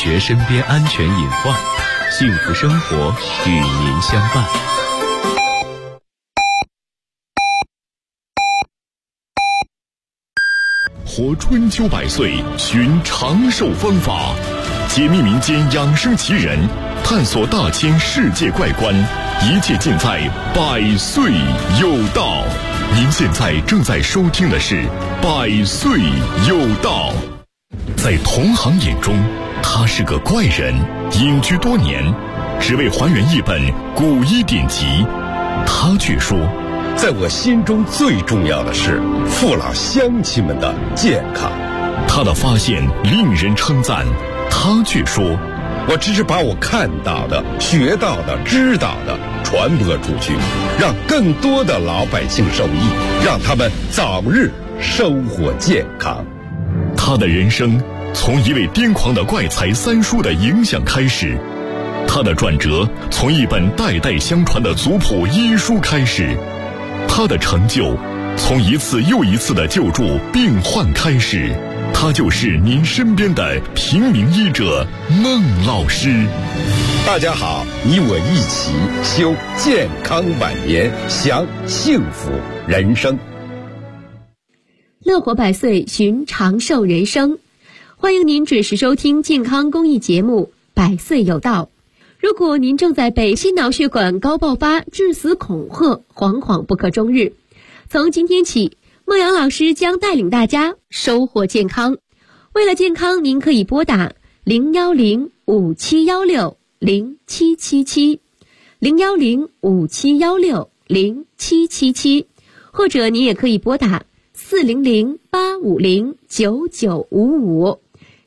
决身边安全隐患，幸福生活与您相伴。 活春秋百岁，寻长寿方法，解密民间养生奇人，探索大千世界怪观，一切尽在百岁有道。您现在正在收听的是百岁有道。在同行眼中，他是个怪人，隐居多年，只为还原一本古医典籍。他却说， 在我心中最重要的是父老乡亲们的健康。 他的发现令人称赞，他却说， 我只是把我看到的、学到的、知道的传播出去，让更多的老百姓受益，让他们早日生活健康。 他的人生从一位癫狂的怪才三叔的影响开始，他的转折从一本代代相传的族谱医书开始，他的成就从一次又一次的救助病患开始。他就是您身边的平民医者孟老师。 大家好，你我一起修健康晚年，享幸福人生。 乐活百岁，寻长寿人生。欢迎您准时收听健康公益节目《百岁有道》。如果您正在被心脑血管高爆发致死恐吓，惶惶不可终日，从今天起，孟阳老师将带领大家收获健康。为了健康，您可以拨打010-5716-0777 010-5716-0777，或者您也可以拨打400-850-9955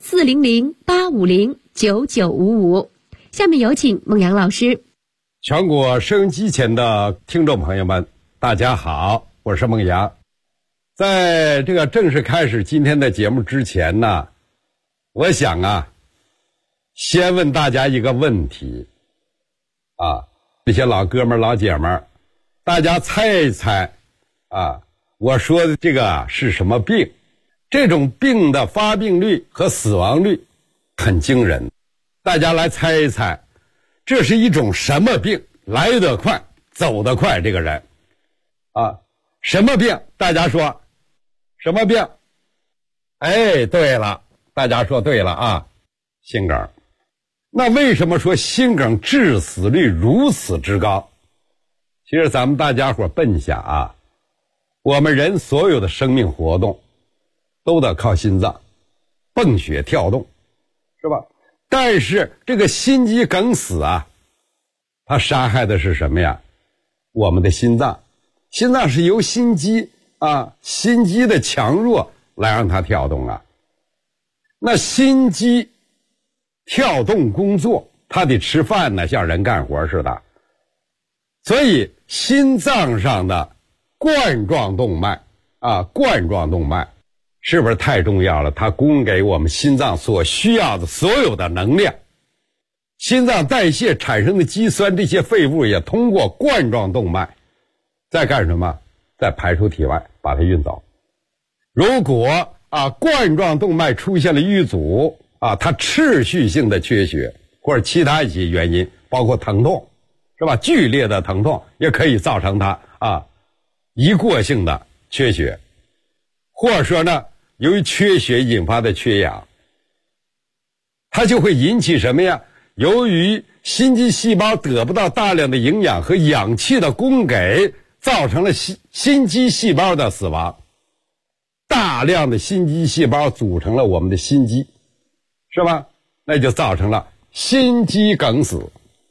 400-850-9955。下面有请孟阳老师。 全国收音机前的听众朋友们，大家好，我是孟阳。在这个正式开始今天的节目之前呢，我想先问大家一个问题这些老哥们老姐们，大家猜一猜我说的这个是什么病？这种病的发病率和死亡率很惊人，大家来猜一猜，这是一种什么病？来得快走得快，这个人什么病？大家说什么病？对了，大家说对了心梗。那为什么说心梗致死率如此之高？其实咱们大家伙笨想我们人所有的生命活动都得靠心脏泵血跳动，是吧？但是这个心肌梗死它杀害的是什么呀？我们的心脏。心脏是由心肌心肌的强弱来让它跳动那心肌跳动工作，它得吃饭呢，像人干活似的。所以心脏上的冠状动脉冠状动脉是不是太重要了？它供给我们心脏所需要的所有的能量。心脏代谢产生的肌酸，这些废物也通过冠状动脉在干什么？在排出体外，把它运走。如果冠状动脉出现了淤阻它持续性的缺血，或者其他一些原因，包括疼痛，是吧？剧烈的疼痛也可以造成它一过性的缺血，或者说呢，由于缺血引发的缺氧，它就会引起什么呀？由于心肌细胞得不到大量的营养和氧气的供给，造成了心肌细胞的死亡。大量的心肌细胞组成了我们的心肌，是吧？那就造成了心肌梗死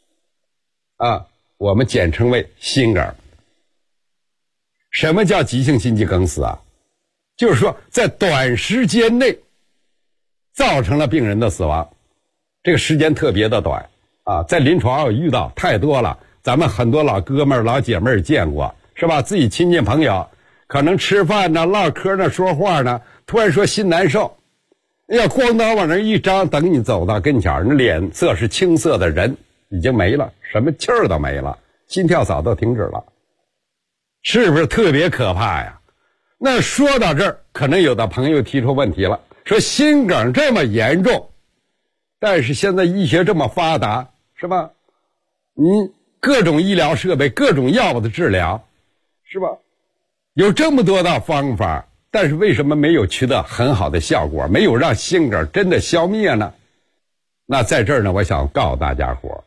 我们简称为心梗。什么叫急性心肌梗死就是说在短时间内造成了病人的死亡，这个时间特别的短在临床上遇到太多了，咱们很多老哥们老姐妹见过，是吧？自己亲戚朋友可能吃饭呢唠嗑呢说话呢，突然说心难受，咣当往那一张，等你走到跟前，那脸色是青色的，人已经没了，什么气儿都没了，心跳早都停止了，是不是特别可怕呀？那说到这儿，可能有的朋友提出问题了，说心梗这么严重， 但是现在医学这么发达，是吧？你各种医疗设备，各种药物的治疗，是吧？有这么多的方法，但是为什么没有取得很好的效果，没有让心梗真的消灭呢？那在这儿呢，我想告诉大家伙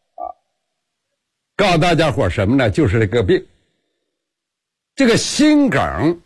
告诉大家伙什么呢？就是这个病，这个心梗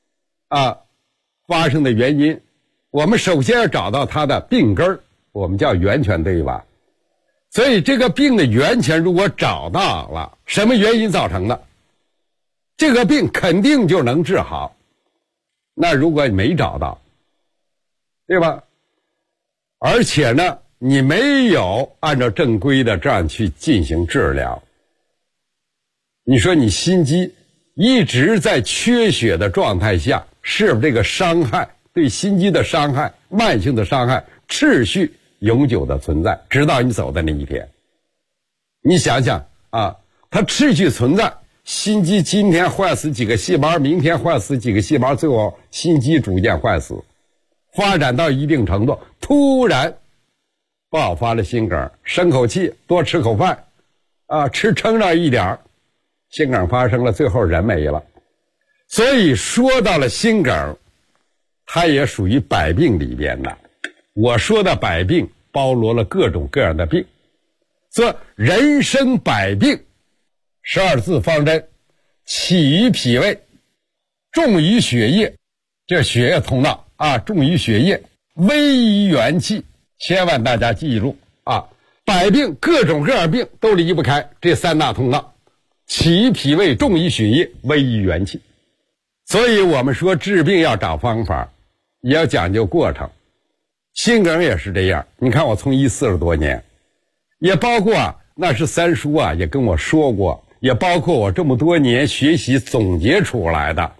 发生的原因，我们首先要找到它的病根，我们叫源泉，对吧？所以这个病的源泉如果找到了，什么原因造成的，这个病肯定就能治好。那如果你没找到，对吧？而且呢，你没有按照正规的这样去进行治疗，你说你心肌一直在缺血的状态下，是不是这个伤害，对心肌的伤害，慢性的伤害持续永久的存在，直到你走的那一天。你想想它持续存在，心肌今天坏死几个细胞，明天坏死几个细胞，最后心肌逐渐坏死，发展到一定程度，突然爆发了心梗，生口气，多吃口饭吃撑着一点，心梗发生了，最后人没了。所以说到了心梗，它也属于百病里边的。我说的百病包罗了各种各样的病，所以人生百病，12字方针，起于脾胃，重于血液，这血液通道重于血液，危于元气。千万大家记住百病各种各样病都离不开这3大通道，起于脾胃，重于血液，危于元气。所以我们说治病要找方法，也要讲究过程。心梗也是这样，你看我从医40多年，也包括那是三叔也跟我说过，也包括我这么多年学习总结出来的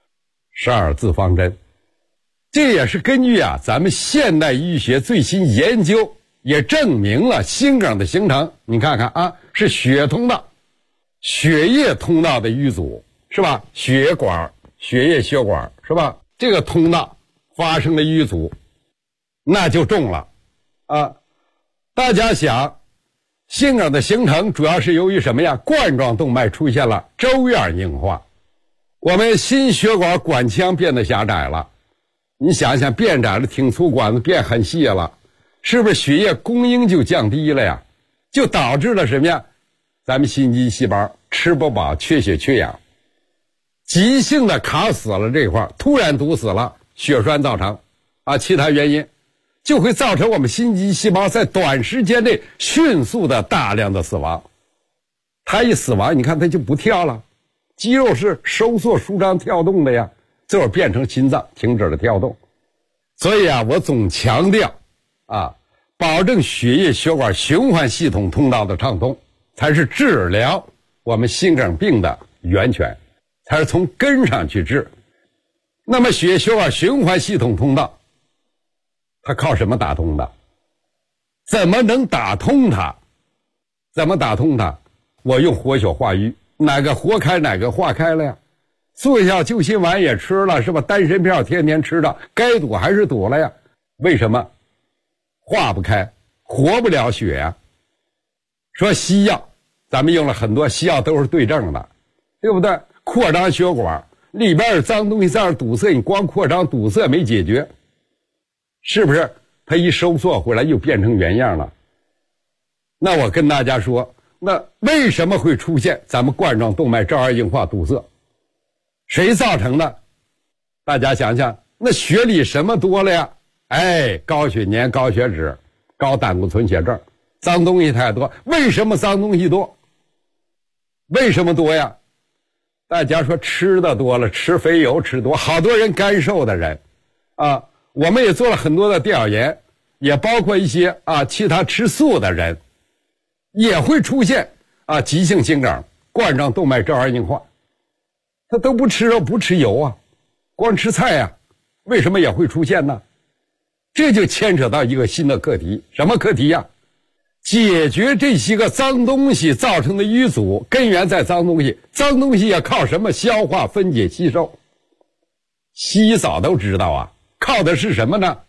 12字方针。这也是根据咱们现代医学最新研究，也证明了心梗的形成，你看看是血通道、血液通道的淤阻，是吧？血管、血液血管，是吧？这个通道发生了淤阻，那就中了大家想，心梗的形成主要是由于什么呀？冠状动脉出现了粥样硬化，我们心血管管腔变得狭窄了。你想想，变窄了，挺粗管子变很细了，是不是血液供应就降低了呀？就导致了什么呀？咱们心肌细胞吃不饱，缺血缺氧，急性的卡死了这块，突然堵死了，血栓造成其他原因就会造成我们心肌细胞在短时间内迅速的大量的死亡。它一死亡，你看它就不跳了，肌肉是收缩舒张跳动的呀，最后变成心脏停止了跳动。所以我总强调保证血液血管循环系统通道的畅通，才是治疗我们心梗病的源泉，才是从根上去治。那么血液血管循环系统通道它靠什么打通的？怎么能打通它？怎么打通它？我用活血化瘀，哪个活开哪个化开了呀？速效救心丸也吃了，是吧？丹参片天天吃的，该堵还是堵了呀？为什么化不开，活不了血呀？说西药，咱们用了很多西药都是对症的，对不对？扩张血管，里边有脏东西在那堵塞，你光扩张堵塞没解决，是不是它一收缩回来又变成原样了？那我跟大家说，那为什么会出现咱们冠状动脉粥样硬化堵塞？谁造成的？大家想想，那血里什么多了呀？高血粘、高血脂、高胆固醇血症，脏东西太多。为什么脏东西多？为什么多呀？大家说吃的多了，吃肥油吃多，好多人干瘦的人我们也做了很多的调研，也包括一些其他吃素的人也会出现急性心梗、冠状动脉粥样硬化。他都不吃肉不吃油光吃菜为什么也会出现呢？这就牵扯到一个新的课题，什么课题呀？解决这些个脏东西造成的淤阻，根源在脏东西，脏东西也靠什么消化分解吸收？西医早都知道靠的是什么呢？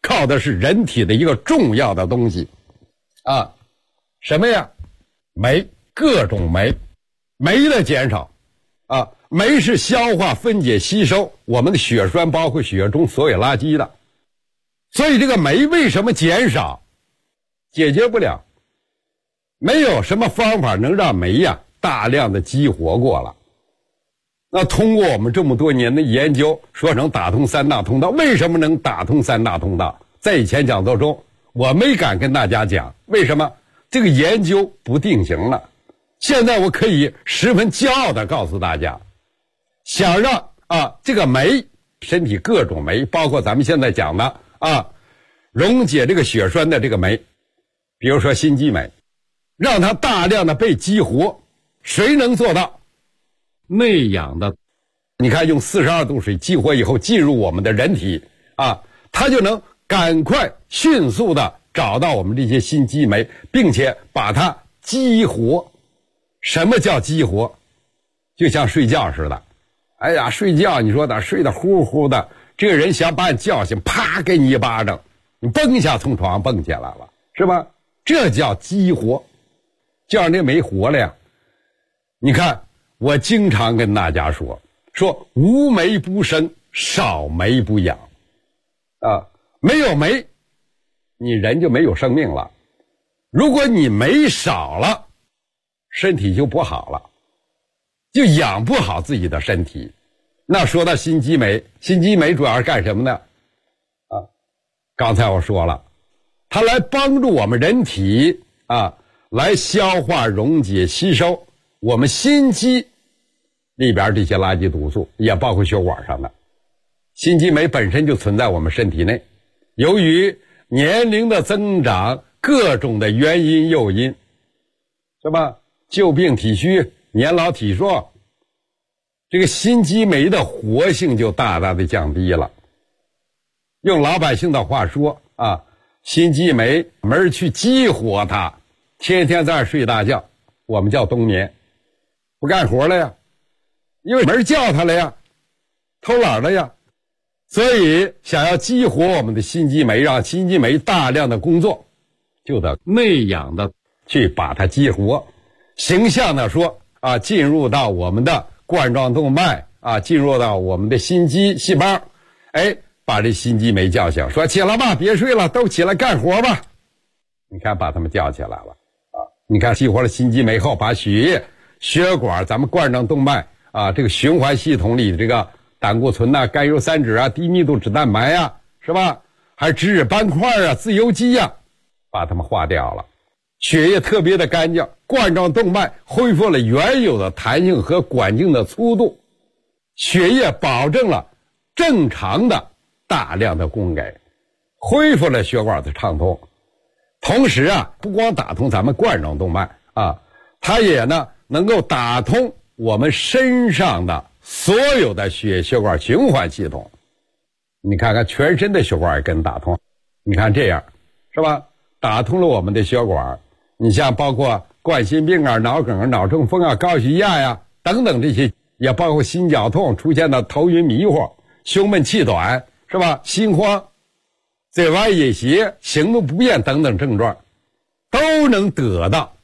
靠的是人体的一个重要的东西啊，什么呀？酶，各种酶，酶的减少啊，酶是消化、分解、吸收我们的血栓，包括血中所有垃圾的。所以这个酶为什么减少？解决不了，没有什么方法能让酶呀大量的激活过了。那通过我们这么多年的研究，说能打通三大通道。为什么能打通三大通道？在以前讲座中我没敢跟大家讲，为什么？这个研究不定型了。现在我可以十分骄傲地告诉大家，想让这个酶，身体各种酶，包括咱们现在讲的溶解这个血栓的这个酶，比如说心肌酶，让它大量的被激活。谁能做到？内氧的，你看用42度水激活以后进入我们的人体它就能赶快迅速的找到我们这些心肌酶，并且把它激活。什么叫激活？就像睡觉似的，哎呀，睡觉你说睡得呼呼的，这个人想把你叫醒，啪给你一巴掌，你蹦一下从床上蹦起来了，是吧？这叫激活，就让这酶活了呀。你看我经常跟大家说无酶不生，少酶不养没有酶你人就没有生命了。如果你酶少了，身体就不好了，就养不好自己的身体。那说到心肌酶，心肌酶主要是干什么呢？刚才我说了，它来帮助我们人体来消化、溶解、吸收我们心肌里边这些垃圾毒素，也包括血管上的。心肌酶本身就存在我们身体内，由于年龄的增长，各种的原因诱因，是吧？旧病体虚，年老体弱，这个心肌酶的活性就大大的降低了。用老百姓的话说心肌酶没人去激活它，天天在那睡大觉，我们叫冬眠，不干活了呀，因为没人叫他了呀，偷懒了呀。所以想要激活我们的心肌酶，让心肌酶大量的工作，就得内氧的去把它激活。形象的说进入到我们的冠状动脉进入到我们的心肌细胞，把这心肌酶叫醒，说起来吧，别睡了，都起来干活吧。你看把他们叫起来了你看激活了心肌酶后，把血液、血管、咱们冠状动脉这个循环系统里这个胆固醇甘油三酯低密度脂蛋白是吧？还脂质斑块自由基把它们化掉了，血液特别的干净，冠状动脉恢复了原有的弹性和管径的粗度，血液保证了正常的大量的供给，恢复了血管的畅通。同时不光打通咱们冠状动脉它也能够打通我们身上的所有的血管循环系统。你看看全身的血管也跟打通，你看这样是吧？打通了我们的血管，你像包括冠心病脑梗脑中风高血压等等，这些也包括心绞痛出现的头晕迷糊、胸闷气短是吧？心慌、嘴歪眼斜、行动不便等等症状，都能得到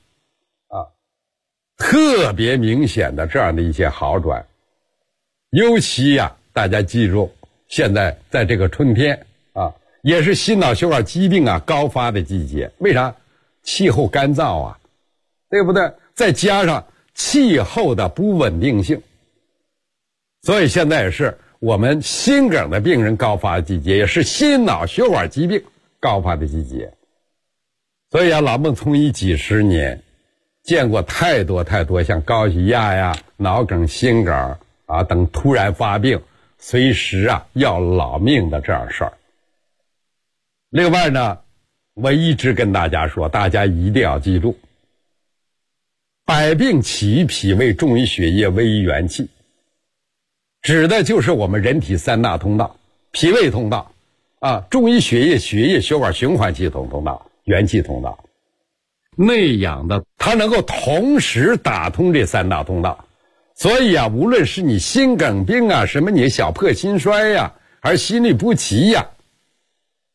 特别明显的这样的一些好转。尤其大家记住，现在在这个春天也是心脑血管疾病高发的季节。为啥？气候干燥对不对？再加上气候的不稳定性，所以现在也是我们心梗的病人高发的季节，也是心脑血管疾病高发的季节。所以老孟从医几十年，见过太多太多像高血压脑梗、心梗等突然发病，随时要老命的这样事儿。另外呢，我一直跟大家说，大家一定要记住，百病起于脾胃，重于血液，危于元气，指的就是我们人体三大通道：脾胃通道重于血液，血管循环系统通道，元气通道。内养的它能够同时打通这三大通道，所以无论是你心梗病什么你小破心衰还是心律不齐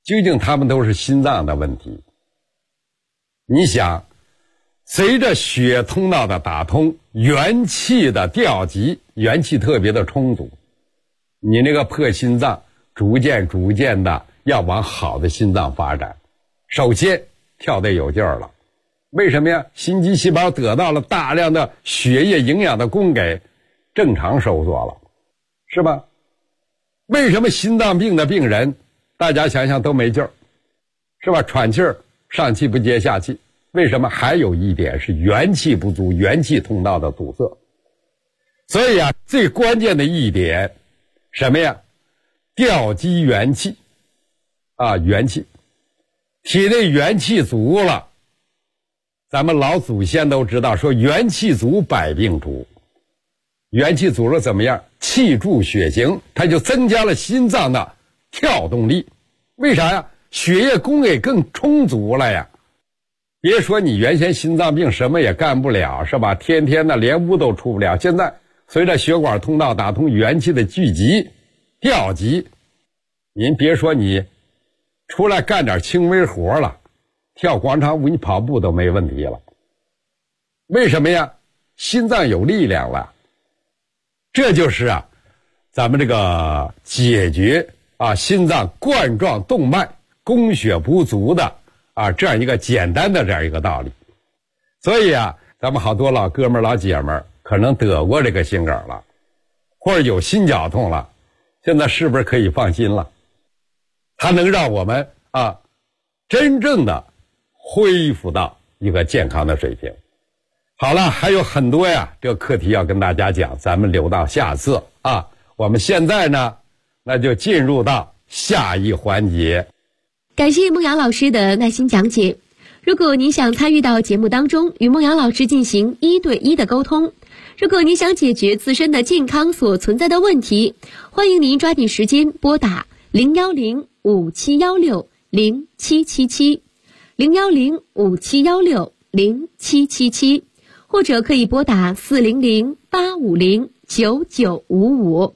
究竟他们都是心脏的问题。你想，随着血通道的打通，元气的调集，元气特别的充足，你那个破心脏逐渐的要往好的心脏发展。首先跳得有劲儿了，为什么呀？心肌细胞得到了大量的血液营养的供给，正常收缩了，是吧？为什么心脏病的病人大家想想都没劲儿，是吧？喘气儿，上气不接下气。为什么？还有一点是元气不足，元气通道的堵塞。所以啊，最关键的一点什么呀？调集元气啊，元气，体内元气足了，咱们老祖先都知道说元气足百病除。元气足了怎么样？气助血行，它就增加了心脏的跳动力。为啥呀？血液供给更充足了呀。别说你原先心脏病什么也干不了，是吧？天天的连屋都出不了。现在随着血管通道打通，元气的聚集调集，您别说你出来干点轻微活了，跳广场舞你跑步都没问题了。为什么呀？心脏有力量了。这就是啊，咱们这个解决啊心脏冠状动脉供血不足的啊这样一个简单的这样一个道理。所以啊，咱们好多老哥们老姐们可能得过这个心梗了，或者有心绞痛了，现在是不是可以放心了？它能让我们啊真正的恢复到一个健康的水平。好了，还有很多呀，这个课题要跟大家讲，咱们留到下次啊。我们现在呢，那就进入到下一环节。 感谢孟阳老师的耐心讲解。如果您想参与到节目当中，与孟阳老师进行1对1的沟通，如果您想解决自身的健康所存在的问题，欢迎您抓紧时间拨打01057160777 01057160777，或者可以拨打400-850-9955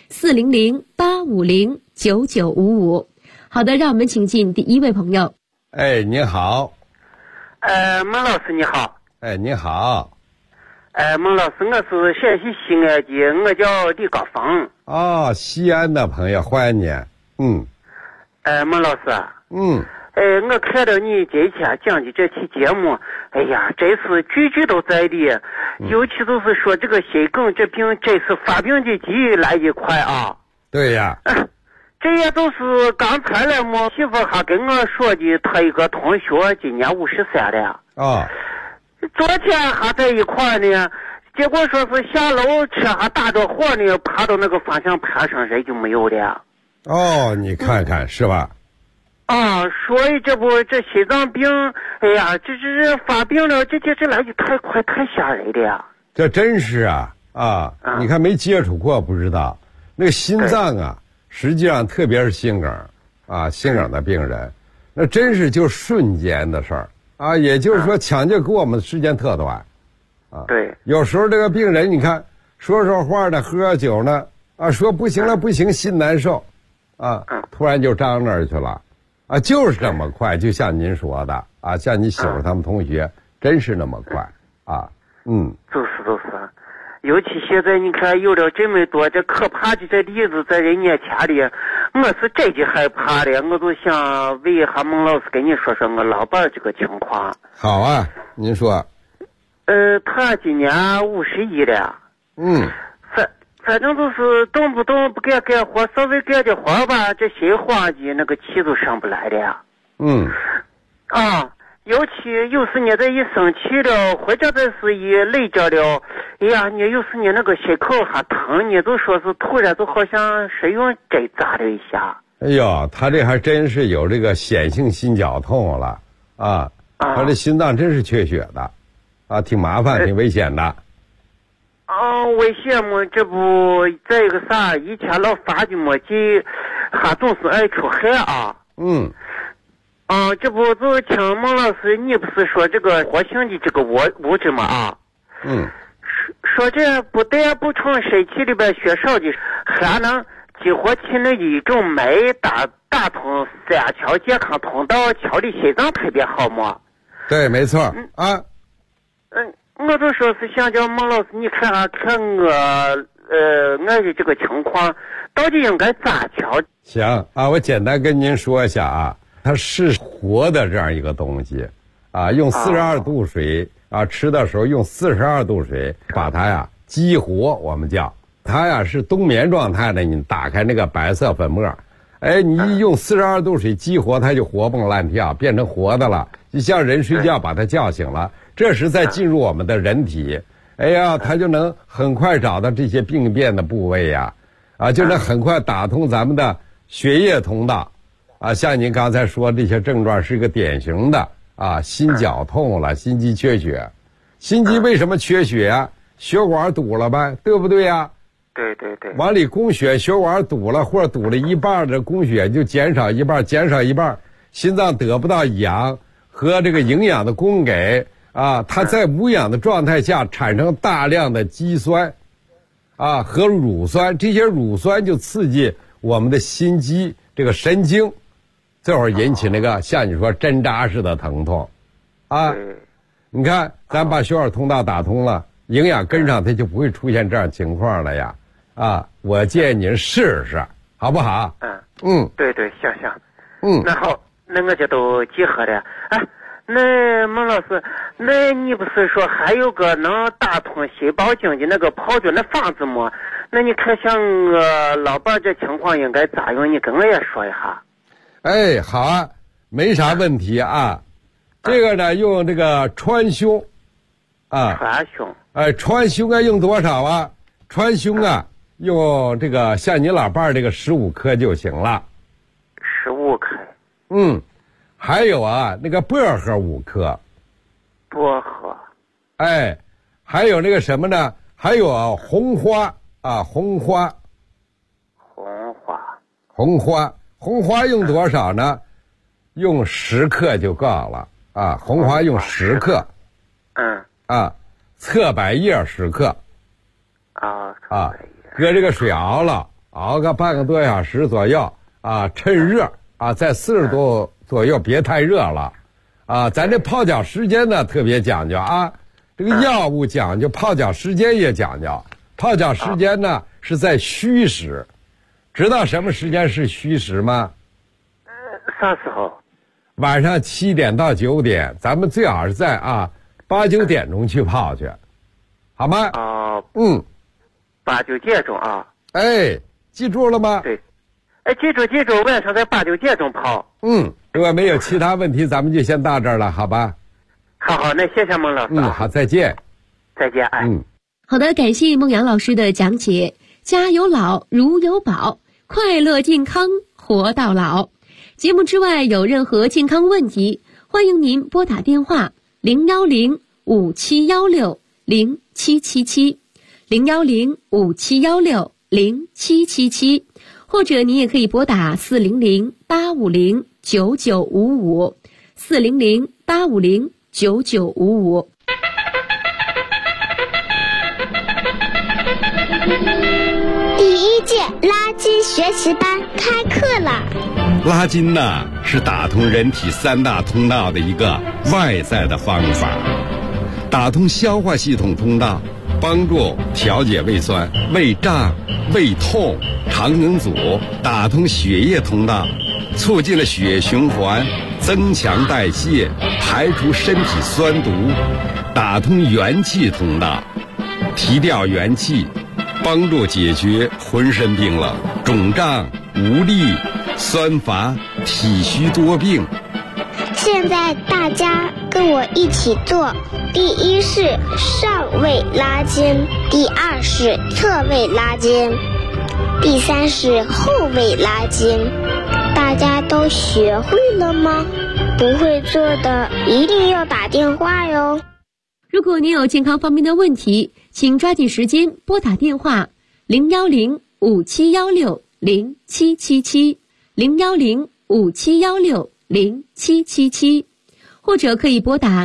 400-850-9955。好的，让我们请进第一位朋友。 哎，你好。 孟老师你好。 哎，你好。 孟老师，我是陕西西安的，我叫李高峰。 哦，西安的朋友，欢迎你。 孟老师。我看到你这一天讲的这期节目，哎呀，真是句句都在理，尤其就是说这个心梗这病真是发病的急来得快啊。 对呀。 这也都是刚才来我媳妇还跟我说的，她一个同学今年53了。 哦。 昨天还在一块呢，结果说是下楼车还打着火呢，爬到那个方向盘上人就没有了。 哦，你看看是吧？ 啊，所以这心脏病，哎呀，这发病了，这来的太快太吓人了。 这真是啊，你看没接触过不知道，那个心脏啊，实际上特别是心梗啊，心梗的病人，那真是就瞬间的事儿啊，也就是说抢救给我们的时间特短啊。 对， 有时候这个病人你看说话呢，喝酒呢啊，说不行了不行，心难受啊，突然就张那儿去了啊，就是这么快，就像您说的啊，像你媳妇他们同学真是那么快啊。 就是，尤其现在你看有了这么多这可怕的这例子在人面前里，我是真的害怕的，我都想问一下孟老师跟你说说我老伴这个情况。 好啊，您说。 他今年51了。反正就是动不动不干活，稍微干点活吧，这心慌的那个气都上不来了。尤其有时你这一生气了，或者这是一累着了，哎呀，你有时你那个心口还疼，你就说是突然就好像谁用针扎了一下。 哎呦，他这还真是有这个显性心绞痛了啊！他这心脏真是缺血的啊，挺麻烦，挺危险的。 危险嘛，这不再一个啥，以前老发的么劲，还总是爱出汗啊。这不就听孟老师，你不是说这个活性的这个物质嘛啊？说这不但补充身体里边缺少的，还能激活体内一种酶打通三桥健康通道，调理心脏特别好嘛。 对，没错啊。 我就说是想叫孟老师，你看我的这个情况到底应该咋调？ 行啊，我简单跟您说一下啊，它是活的这样一个东西啊，用42度水啊，吃的时候用42度水把它呀激活，我们叫它呀是冬眠状态的，你打开那个白色粉末，你一用42度水激活，它就活蹦乱跳，变成活的了，就像人睡觉把它叫醒了，这时再进入我们的人体，它就能很快找到这些病变的部位呀，就能很快打通咱们的血液通道，像您刚才说这些症状是一个典型的心绞痛了，心肌缺血，心肌为什么缺血啊？血管堵了呗，对不对呀？ 对， 往里供血，血管堵了或者堵了一半的供血就减少一半，心脏得不到氧和这个营养的供给它在无氧的状态下产生大量的肌酸和乳酸，这些乳酸就刺激我们的心肌这个神经，这会儿引起那个像你说针扎似的疼痛你看咱把血管通道打通了，营养跟上，它就不会出现这样情况了呀我建议您试试好不好？ 对，行那好，那我就都集合了。那孟老师，那你不是说还有个能打通心包经的那个泡脚那方子吗？那你看像我老伴这情况应该咋用？你跟我也说一下。 好啊，没啥问题这个呢用这个川芎川芎川芎用多少啊？川芎用这个像你老伴儿这个15克就行了。 15克。 还有那个薄荷5克。 薄荷。 还有那个什么呢？还有红花红花用多少呢？用10克就够了红花用10克。侧柏叶10克。搁这个水熬个半个多小时左右趁热在40度左右，别太热了咱这泡脚时间呢特别讲究这个药物讲究，泡脚时间也讲究。泡脚时间呢是在虚时，知道什么时间是虚时吗？ 啥时候？ 晚上7点到9点，咱们最好是在8、9点钟去泡去，好吗？8、 9点钟记住了吗？ 对，记住，晚上在8、9点钟泡。 如果没有其他问题，咱们就先到这儿了，好吧？ 好，那谢谢孟老师。 好，再见。 再见。 好的，感谢孟阳老师的讲解。家有老，如有宝，快乐健康活到老。节目之外有任何健康问题，欢迎您拨打电话010-5716-0777，010-5716-0777，或者你也可以拨打400-850-9955，400-850-9955。 第1届拉筋学习班开课了。 拉筋呢是打通人体3大通道的一个外在的方法，打通消化系统通道，帮助调节胃酸、胃胀、胃痛、肠梗阻；打通血液通道，促进了血液循环，增强代谢，排除身体酸毒；打通元气通道，提调元气，帮助解决浑身冰冷、肿胀、无力、酸乏、体虚多病。 现在大家跟我一起做，第1是上位拉筋，第2是侧位拉筋，第3是后位拉筋。大家都学会了吗？不会做的一定要打电话哟。 如果您有健康方面的问题，请抓紧时间拨打电话010-5716-0777，010-5716-0777，或者可以拨打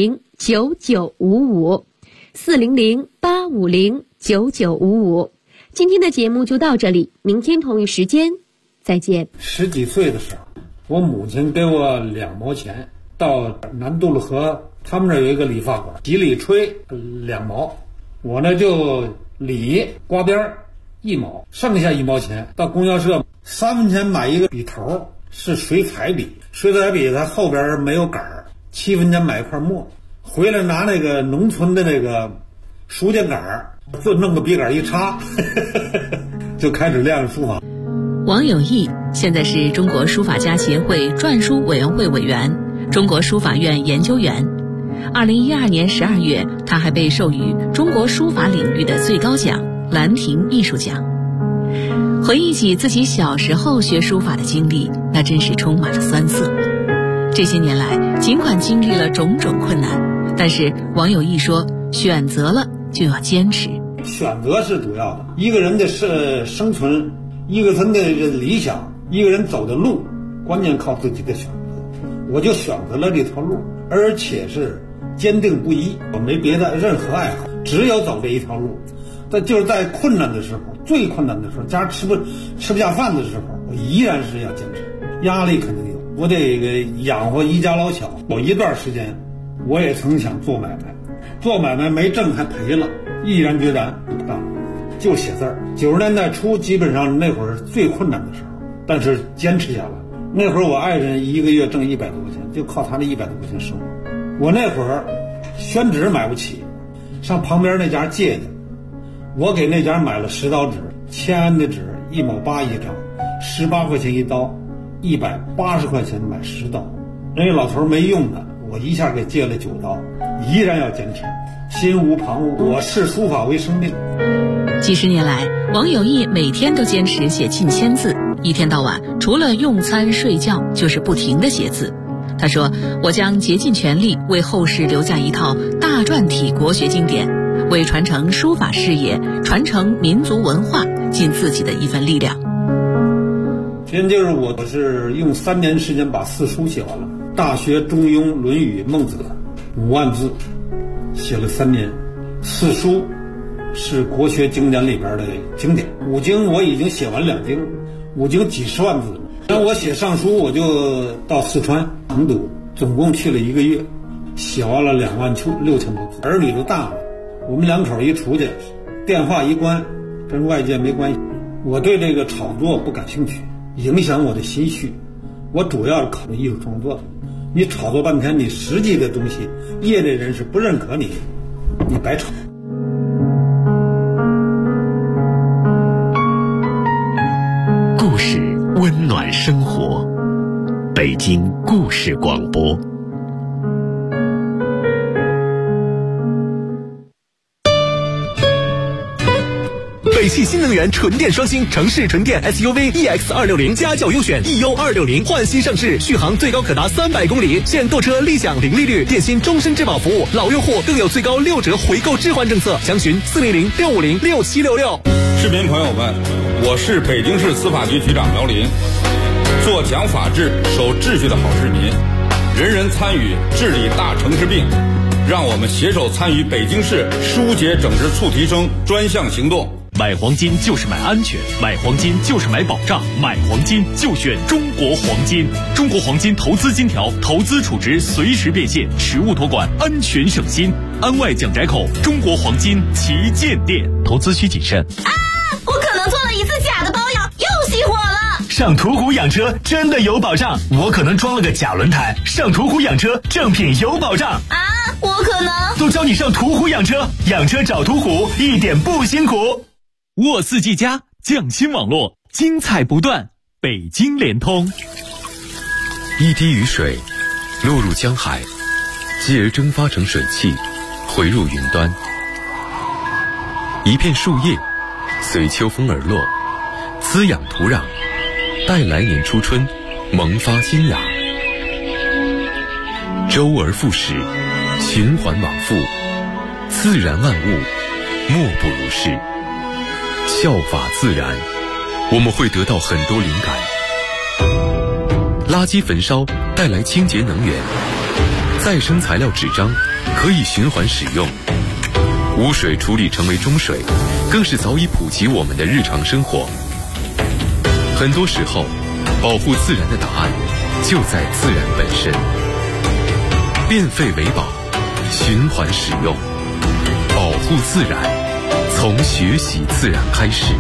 400-850-9955，400-850-9955。 今天的节目就到这里，明天同一时间再见。 10几岁的时候，我母亲给我2毛钱，到南渡路河他们这有一个理发馆，洗理吹2毛，我呢就理刮边1毛，剩下1毛钱到供销社3分钱买一个笔头，是水彩笔，水彩笔它后边没有杆儿，7分钱买一块墨，回来拿那个农村的那个书签杆儿，就弄个笔杆一插就开始练书法。 王有义现在是中国书法家协会篆书委员会委员、中国书法院研究员。2012年12月，他还被授予中国书法领域的最高奖兰亭艺术奖。回忆起自己小时候学书法的经历，那真是充满了酸涩。这些年来，尽管经历了种种困难，但是王有义说，选择了就要坚持。 选择是主要的，一个人的生存，一个人的理想，一个人走的路，关键靠自己的选择。我就选择了这条路，而且是坚定不移，我没别的任何爱好，只有走这一条路。但就是在困难的时候，最困难的时候，家吃不下饭的时候，我依然是要坚持。压力肯定有，我得养活一家老小。有一段时间，我也曾想做买卖，做买卖没挣还赔了，毅然决然不干，就写字儿。90年代初，基本上那会儿最困难的时候，但是坚持下来。那会儿我爱人1个月挣100多块钱，就靠他那100多块钱生活。我那会儿宣纸买不起，上旁边那家借的，我给那家买了10刀纸，签安的纸1毛8一张，18块钱一刀，180块钱买10刀。人家老头没用的，我一下给借了9刀，依然要坚持，心无旁骛，我视书法为生命。 几十年来，王有义每天都坚持写近1000字，一天到晚除了用餐睡觉就是不停地写字。他说，我将竭尽全力为后世留下一套大篆体国学经典，为传承书法事业、传承民族文化尽自己的一份力量。 现在就是我是用3年时间把4书写完了，《大学》《中庸》《论语》《孟子》5万字，写了3年。4书是国学经典里边的经典，5经我已经写完2经，5经几十万字了。然后我写上书，我就到四川成都，总共去了1个月，写完了26000多字。儿女都大了，我们2口一出去，电话一关，跟外界没关系。我对这个炒作不感兴趣，影响我的心绪。我主要是考虑艺术创作的。你炒作半天，你实际的东西，业内人士不认可你，你白炒。 故事温暖生活，北京故事广播。 北汽新能源纯电双星城市纯电 SUV EX260家轿优选 EU260 换新上市，续航最高可达300公里，现购车立享零利率，电信终身质保服务，老用户更有最高6折回购置换政策。详询400-650-6766。 市民朋友们，我是北京市司法局局长苗林。做讲法治、守秩序的好市民，人人参与治理大城市病。让我们携手参与北京市疏解整治促提升专项行动。 买黄金就是买安全，买黄金就是买保障，买黄金就选中国黄金。中国黄金投资金条，投资储值随时变现，实物托管，安全省心。安外蒋宅口中国黄金旗舰店，投资需谨慎。 啊！我可能做了1次假的保养，又熄火了。 上途虎养车真的有保障，我可能装了个假轮胎。上途虎养车，正品有保障。 啊！我可能都教你上途虎养车，养车找途虎，一点不辛苦。 沃4G+匠心网络，精彩不断。北京联通。 一滴雨水落入江海，继而蒸发成水汽，回入云端。一片树叶随秋风而落，滋养土壤，待来年初春萌发新芽。周而复始，循环往复，自然万物莫不如是。效法自然，我们会得到很多灵感。垃圾焚烧带来清洁能源，再生材料纸张可以循环使用，污水处理成为中水， 更是早已普及我们的日常生活。很多时候，保护自然的答案就在自然本身。变废为宝，循环使用，保护自然，从学习自然开始。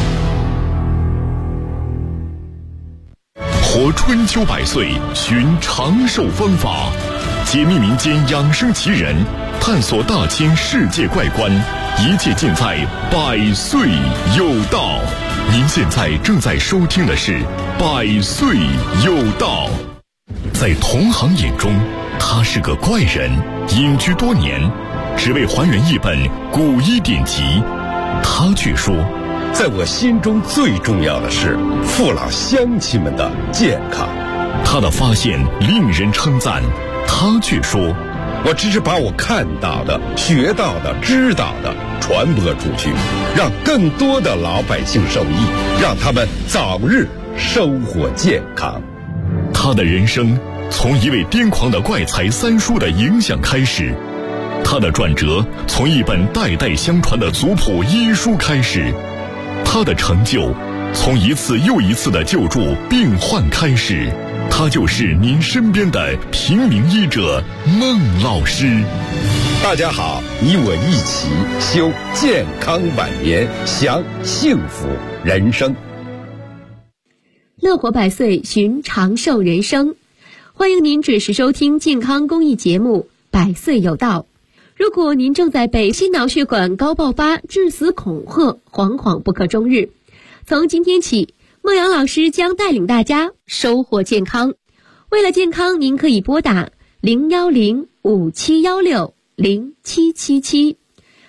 活春秋百岁，寻长寿方法，解密民间养生奇人，探索大千世界怪观，一切尽在百岁有道。您现在正在收听的是百岁有道。在同行眼中，他是个怪人，隐居多年，只为还原一本古医典籍。他却说， 在我心中最重要的是父老乡亲们的健康。 他的发现令人称赞，他却说， 我只是把我看到的、学到的、知道的传播出去，让更多的老百姓受益，让他们早日收获健康。 他的人生从一位癫狂的怪才三叔的影响开始，他的转折从一本代代相传的族谱医书开始，他的成就从一次又一次的救助病患开始。他就是您身边的平民医者孟老师。 大家好，你我一起修健康晚年，享幸福人生。 乐活百岁，寻长寿人生。欢迎您准时收听健康公益节目《百岁有道》。如果您正在被心脑血管高爆发致死恐吓，惶惶不可终日，从今天起，孟阳老师将带领大家收获健康。为了健康，您可以拨打010-5716-0777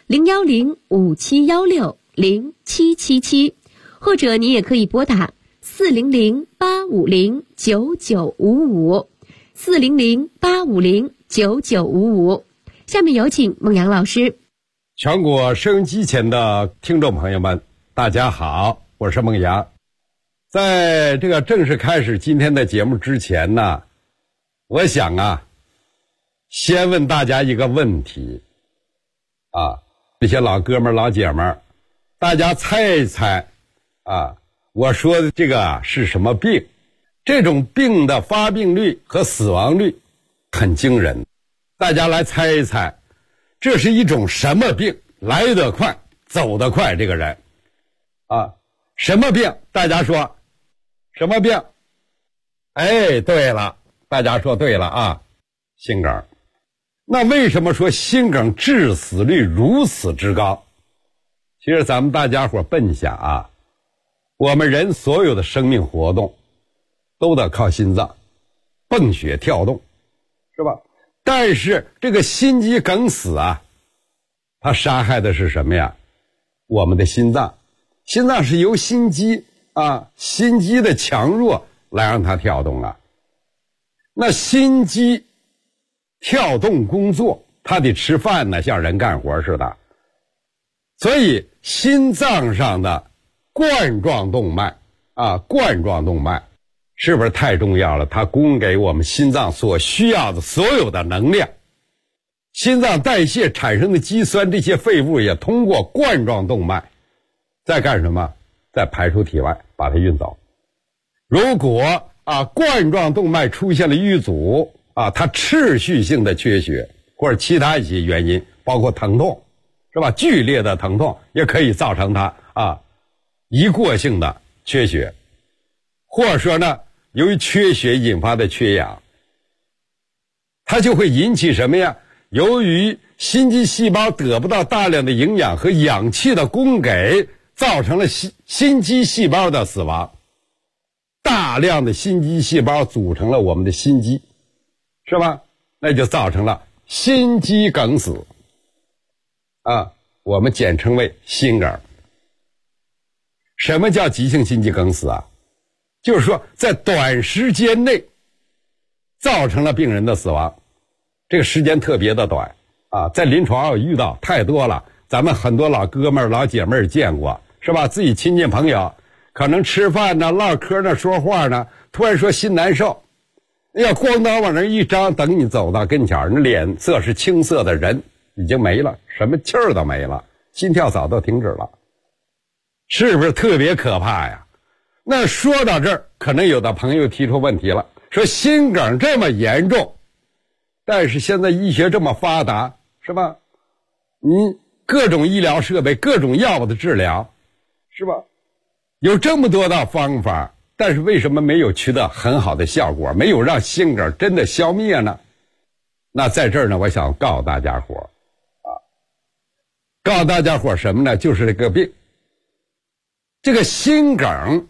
010-5716-0777，或者您也可以拨打400-850-9955 400-850-9955。下面有请孟阳老师。 全国收音机前的听众朋友们，大家好，我是孟阳。在这个正式开始今天的节目之前呢，我想先问大家一个问题这些老哥们老姐们，大家猜一猜我说的这个是什么病？这种病的发病率和死亡率很惊人，大家来猜一猜，这是一种什么病？来得快，走得快，这个人什么病？大家说什么病？哎，对了，大家说对了心梗。那为什么说心梗致死率如此之高？其实咱们大家伙笨想我们人所有的生命活动都得靠心脏泵血跳动，是吧？但是这个心肌梗死它杀害的是什么呀？我们的心脏。心脏是由心肌心肌的强弱来让它跳动那心肌跳动工作，它得吃饭呢，像人干活似的。所以心脏上的冠状动脉冠状动脉是不是太重要了？它供给我们心脏所需要的所有的能量。心脏代谢产生的肌酸，这些废物也通过冠状动脉在干什么？在排出体外，把它运走。如果冠状动脉出现了淤阻它持续性的缺血，或者其他一些原因，包括疼痛，是吧？剧烈的疼痛也可以造成它一过性的缺血，或者说呢，由于缺血引发的缺氧，它就会引起什么呀？由于心肌细胞得不到大量的营养和氧气的供给，造成了心肌细胞的死亡。大量的心肌细胞组成了我们的心肌，是吧？那就造成了心肌梗死我们简称为心梗。什么叫急性心肌梗死就是说在短时间内造成了病人的死亡，这个时间特别的短在临床上遇到太多了，咱们很多老哥们老姐妹见过，是吧？自己亲戚朋友可能吃饭呢唠嗑呢说话呢，突然说心难受，咣当往那一张，等你走到跟前，那脸色是青色的，人已经没了，什么气儿都没了，心跳早都停止了是不是特别可怕呀？那说到这儿，可能有的朋友提出问题了，说心梗这么严重，但是现在医学这么发达，是吧？各种医疗设备，各种药物的治疗，是吧？有这么多的方法，但是为什么没有取得很好的效果，没有让心梗真的消灭呢？那在这儿呢，我想告诉大家伙告诉大家伙什么呢？就是这个病，这个心梗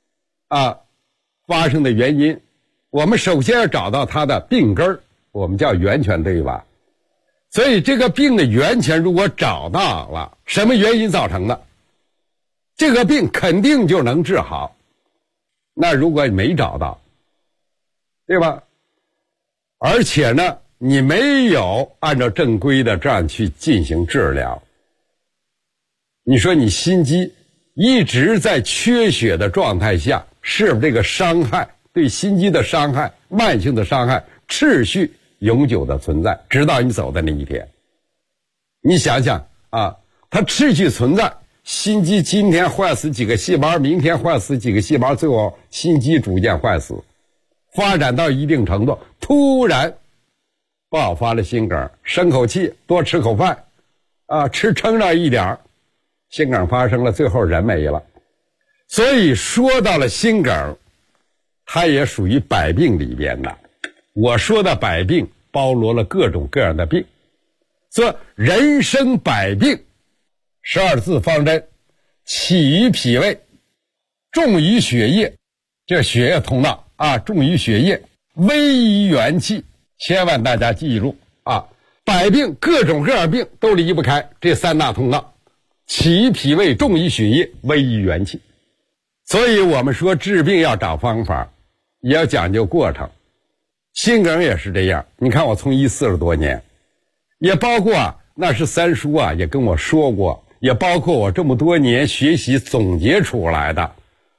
发生的原因，我们首先要找到它的病根，我们叫源泉，对吧？所以这个病的源泉如果找到了，什么原因造成的，这个病肯定就能治好。那如果没找到，对吧？而且呢，你没有按照正规的这样去进行治疗，你说你心肌一直在缺血的状态下，是不是这个伤害，对心肌的伤害，慢性的伤害持续永久的存在，直到你走的那一天。你想想它持续存在，心肌今天坏死几个细胞，明天坏死几个细胞，最后心肌逐渐坏死，发展到一定程度，突然爆发了心梗，生口气，多吃口饭吃撑着一点，心梗发生了，最后人没了。所以说到了心梗，它也属于百病里边的。我说的百病包罗了各种各样的病，所以人生百病，12字方针，起于脾胃，重于血液，这血液通道重于血液，危于元气。千万大家记住百病各种各样病都离不开这3大通道，起于脾胃，重于血液，危于元气。所以我们说治病要找方法，也要讲究过程。心梗也是这样，你看我从医40多年，也包括那是三叔也跟我说过，也包括我这么多年学习总结出来的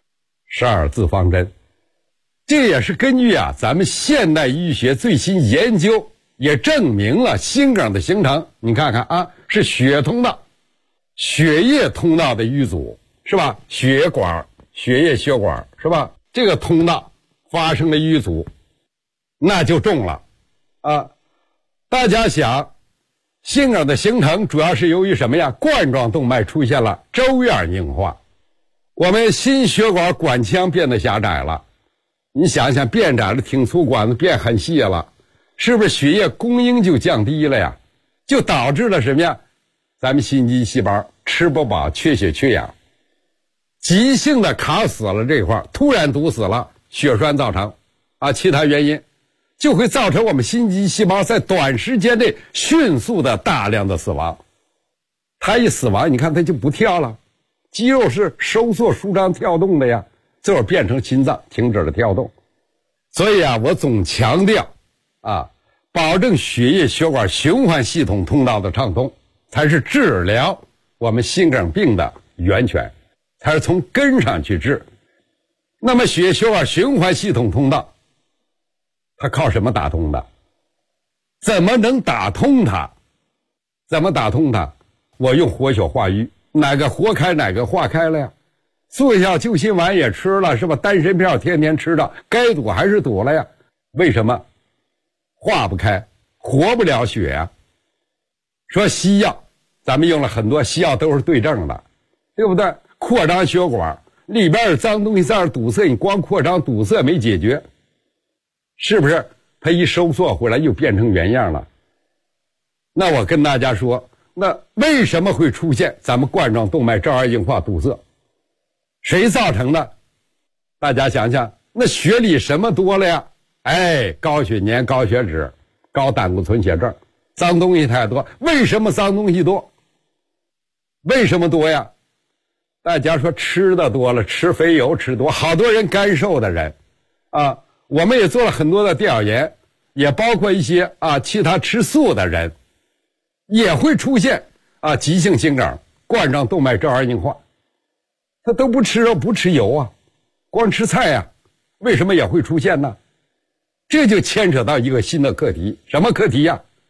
12字方针。这也是根据咱们现代医学最新研究，也证明了心梗的形成，你看看是血通道、血液通道的淤阻，是吧？血液管、血液血管，是吧？这个通道发生了淤阻，那就中了大家想，心梗的形成主要是由于什么呀？冠状动脉出现了粥样硬化，我们心血管管腔变得狭窄了。你想想，变窄了，挺粗管子变很细了，是不是血液供应就降低了呀？就导致了什么呀？咱们心肌细胞吃不饱，缺血缺氧，急性的卡死了这块，突然堵死了，血栓造成其他原因就会造成我们心肌细胞在短时间内迅速的大量的死亡。它一死亡，你看它就不跳了，肌肉是收缩舒张跳动的呀，最后变成心脏停止了跳动。所以我总强调保证血液血管循环系统通道的畅通，才是治疗我们心梗病的源泉，才是从根上去治。那么血液血管循环系统通道它靠什么打通的？怎么能打通它？怎么打通它？我用活血化瘀，哪个活开哪个化开了呀？速效救心丸也吃了，是吧？丹参片天天吃着，该堵还是堵了呀？为什么化不开，活不了血呀？说西药，咱们用了很多西药都是对症的，对不对？扩张血管里边有脏东西在那堵塞，你光扩张堵塞没解决，是不是它一收缩回来又变成原样了？那我跟大家说，那为什么会出现咱们冠状动脉粥样硬化堵塞？谁造成的？大家想想，那血里什么多了呀？高血粘、高血脂、高胆固醇血症，脏东西太多。为什么脏东西多？为什么多呀？大家说吃的多了，吃肥油吃多，好多人干瘦的人我们也做了很多的调研，也包括一些其他吃素的人也会出现急性心梗、冠状动脉粥样硬化。他都不吃肉不吃油光吃菜为什么也会出现呢？这就牵扯到一个新的课题，什么课题呀？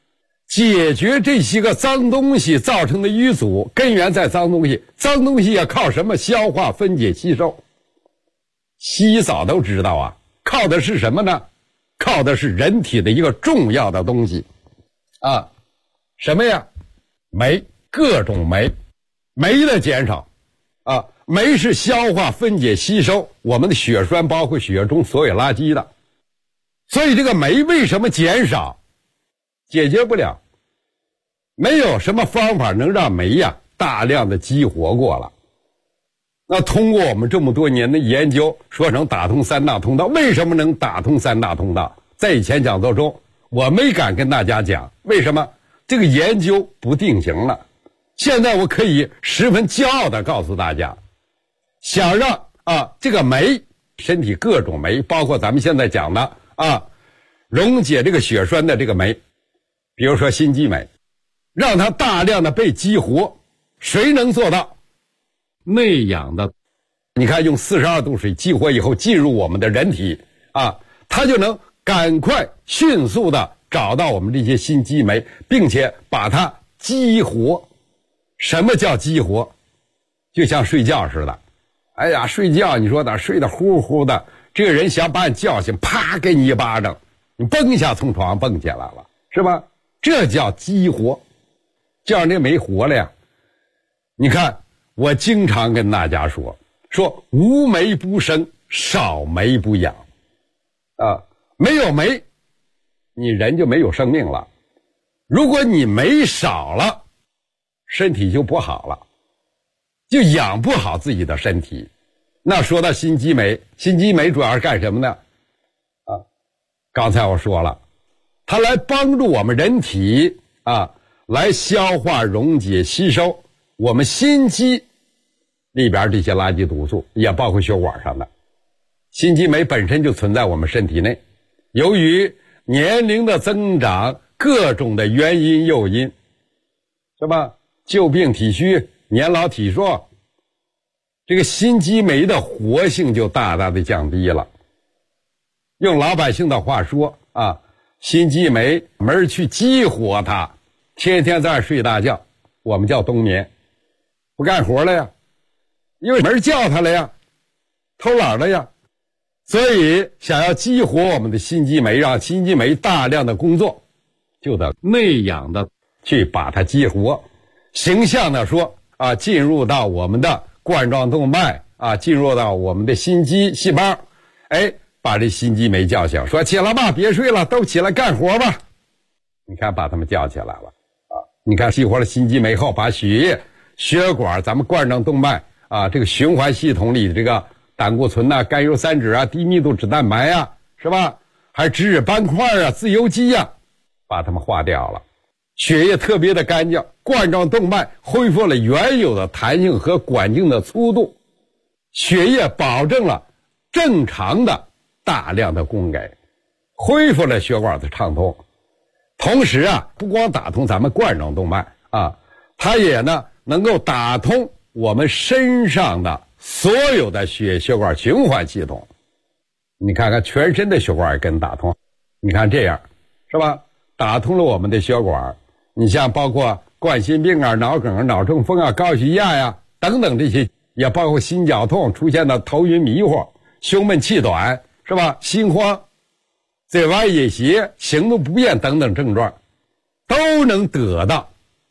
解决这些个脏东西造成的淤阻，根源在脏东西。脏东西要靠什么消化、分解、吸收？洗澡都知道啊，靠的是什么呢？靠的是人体的一个重要的东西啊，什么呀？酶，各种酶，酶的减少啊，酶是消化、分解、吸收我们的血栓，包括血中所有垃圾的。所以这个酶为什么减少？解决不了，没有什么方法能让酶呀大量的激活过了。那通过我们这么多年的研究，说成打通三大通道。为什么能打通三大通道？在以前讲座中我没敢跟大家讲，为什么？这个研究不定型了。现在我可以十分骄傲地告诉大家，想让这个酶，身体各种酶，包括咱们现在讲的溶解这个血栓的这个酶，比如说心肌酶，让它大量的被激活。谁能做到？内氧的，你看用42度水激活以后进入我们的人体它就能赶快迅速的找到我们这些心肌酶，并且把它激活。什么叫激活？就像睡觉似的，哎呀，睡觉你说睡得呼呼的，这个人想把你叫醒，啪给你一巴掌，你蹦一下从床上蹦起来了，是吧？这叫激活，这样那没活了呀。你看我经常跟大家说无酶不生，少酶不养没有酶你人就没有生命了。如果你酶少了，身体就不好了，就养不好自己的身体。那说到心肌酶，心肌酶主要是干什么呢？刚才我说了，它来帮助我们人体来消化、溶解、吸收我们心肌里边这些垃圾毒素，也包括血管上的。心肌酶本身就存在我们身体内，由于年龄的增长，各种的原因诱因，是吧？旧病体虚，年老体弱，这个心肌酶的活性就大大的降低了。用老百姓的话说心肌酶门去激活它，天天在睡大觉，我们叫冬眠，不干活了呀，因为门叫他了呀，偷懒了呀。所以想要激活我们的心肌酶，让心肌酶大量的工作，就得内氧的去把它激活。形象的说进入到我们的冠状动脉进入到我们的心肌细胞，把这心肌酶叫醒，说起来吧，别睡了，都起来干活吧。你看把他们叫起来了你看激活了心肌酶后，把血液、血管、咱们冠状动脉这个循环系统里的这个胆固醇甘油三酯低密度脂蛋白是吧？还脂斑块自由基把它们化掉了。血液特别的干净，冠状动脉恢复了原有的弹性和管径的粗度，血液保证了正常的大量的供给，恢复了血管的畅通。同时不光打通咱们冠状动脉它也能够打通我们身上的所有的血管循环系统。你看看全身的血管也跟打通，你看这样是吧？打通了我们的血管，你像包括冠心病脑梗脑中风高血压等等，这些也包括心绞痛出现的头晕迷糊、胸闷气短是吧？心慌、嘴歪眼斜、行动不便等等症状，都能得到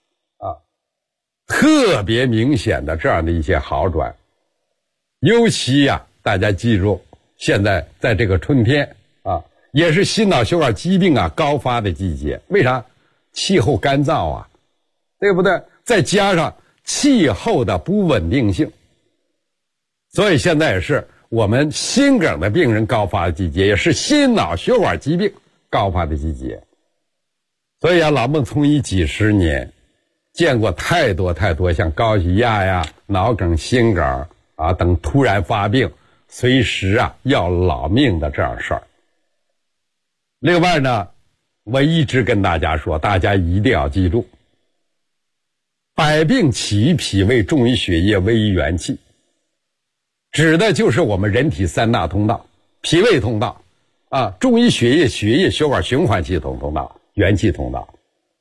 特别明显的这样的一些好转。尤其大家记住，现在在这个春天也是心脑血管疾病高发的季节。为啥？气候干燥对不对？再加上气候的不稳定性，所以现在也是我们心梗的病人高发的季节，也是心脑血管疾病高发的季节。所以老孟从医几十年，见过太多太多像高血压脑梗、心梗等突然发病，随时要老命的这样事儿。另外呢，我一直跟大家说，大家一定要记住，百病起于脾胃，重于血液，危于元气，指的就是我们人体三大通道：脾胃通道重于血液，血管循环系统通道，元气通道。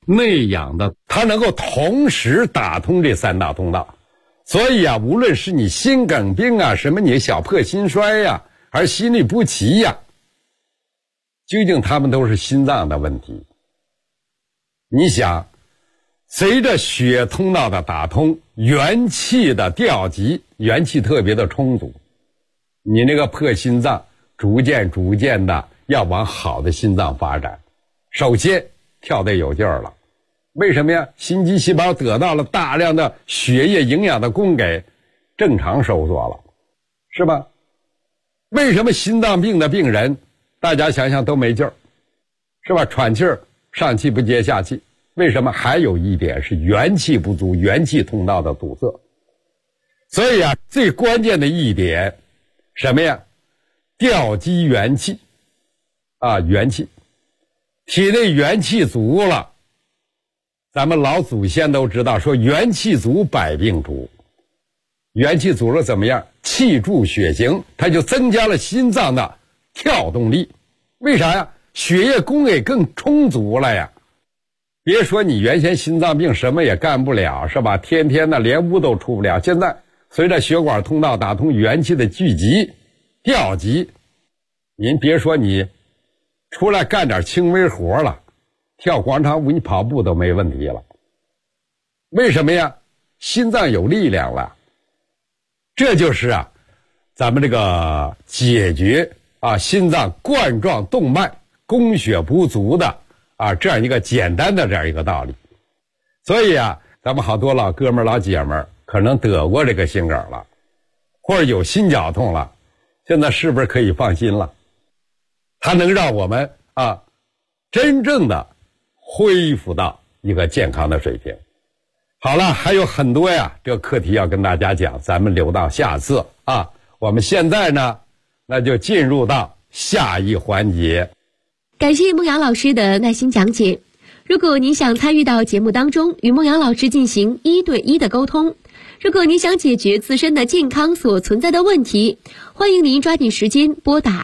那样的，它能够同时打通这3大通道。所以啊，无论是你心梗病啊，什么你小破心衰呀，还是心律不齐呀，究竟他们都是心脏的问题。你想，随着血通道的打通，元气的调集，元气特别的充足，你那个破心脏逐渐的要往好的心脏发展。首先跳得有劲儿了，为什么呀？心肌细胞得到了大量的血液营养的供给，正常收缩了，是吧？为什么心脏病的病人大家想想都没劲儿，是吧？喘气儿，上气不接下气，为什么？还有一点是元气不足，元气通道的堵塞。所以啊，最关键的一点什么呀？调集元气啊，元气，体内元气足了，咱们老祖先都知道说元气足百病除。元气足了怎么样？气助血行，它就增加了心脏的跳动力。为啥呀？血液供给更充足了呀。别说你原先心脏病什么也干不了，是吧？天天的连屋都出不了。现在随着血管通道打通，元气的聚集调集，您别说你出来干点轻微活了，跳广场舞你跑步都没问题了。为什么呀？心脏有力量了。这就是啊，咱们这个解决啊心脏冠状动脉供血不足的啊这样一个简单的这样一个道理。所以啊，咱们好多老哥们老姐们可能得过这个心梗了，或者有心绞痛了，现在是不是可以放心了？它能让我们啊真正的恢复到一个健康的水平。好了，还有很多呀，这个课题要跟大家讲，咱们留到下次啊。我们现在呢，那就进入到下一环节。 感谢孟阳老师的耐心讲解。如果您想参与到节目当中，与孟阳老师进行1对1的沟通，如果您想解决自身的健康所存在的问题，欢迎您抓紧时间拨打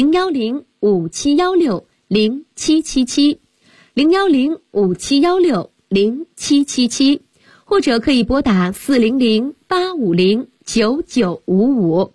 010-5716-0777 010-5716-0777，或者可以拨打400-850-9955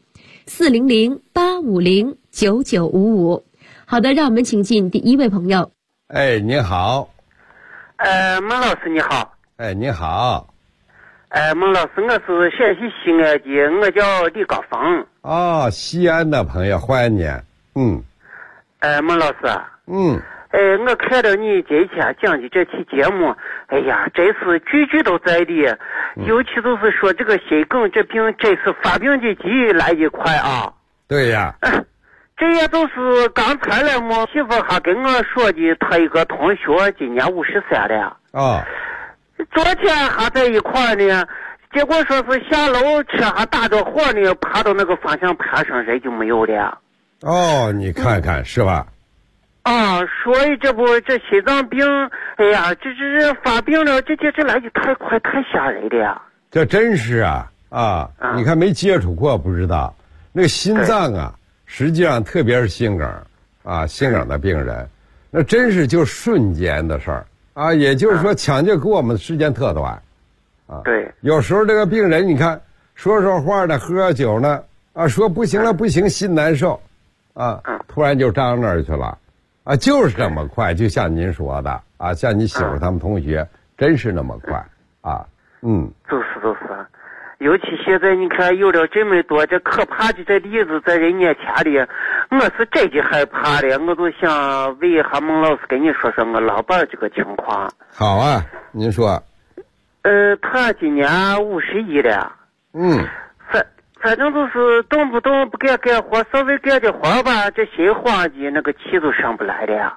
400-850-9955。好的，让我们请进第一位朋友。 哎，你好。 孟老师你好。 哎，你好。 孟老师，我是陕西西安的，我叫李高峰。 哦，西安的朋友，欢迎你。 孟老师。我看到你这一天讲的这期节目，哎呀，真是句句都在理，尤其就是说这个心梗这病真是发病的急来得快啊。 对呀。 这也都是刚才来我媳妇还跟我说的，她一个同学今年53了。昨天还在一块呢，结果说是下楼车还打着火呢，爬到那个方向盘上人就没有了。 你看看是吧？ 所以这心脏病，哎呀，这发病了，这来的太快太吓人了。 这真是啊，你看没接触过不知道，那个心脏啊，实际上特别是心梗啊，心梗的病人，那真是就瞬间的事儿啊，也就是说抢救给我们的时间特短啊。 对， 有时候这个病人你看说话呢，喝酒呢，说不行了不行，心难受突然就张那儿去了就是这么快，就像您说的像你媳妇他们同学真是那么快就是尤其现在你看有了这么多这可怕的这例子在人面前里，我是真的害怕的，我都想问一下孟老师跟你说说我老伴这个情况。 好啊，您说。 他今年51了。反正就是动不动不干活，稍微干点活吧，这心慌的那个气都上不来了。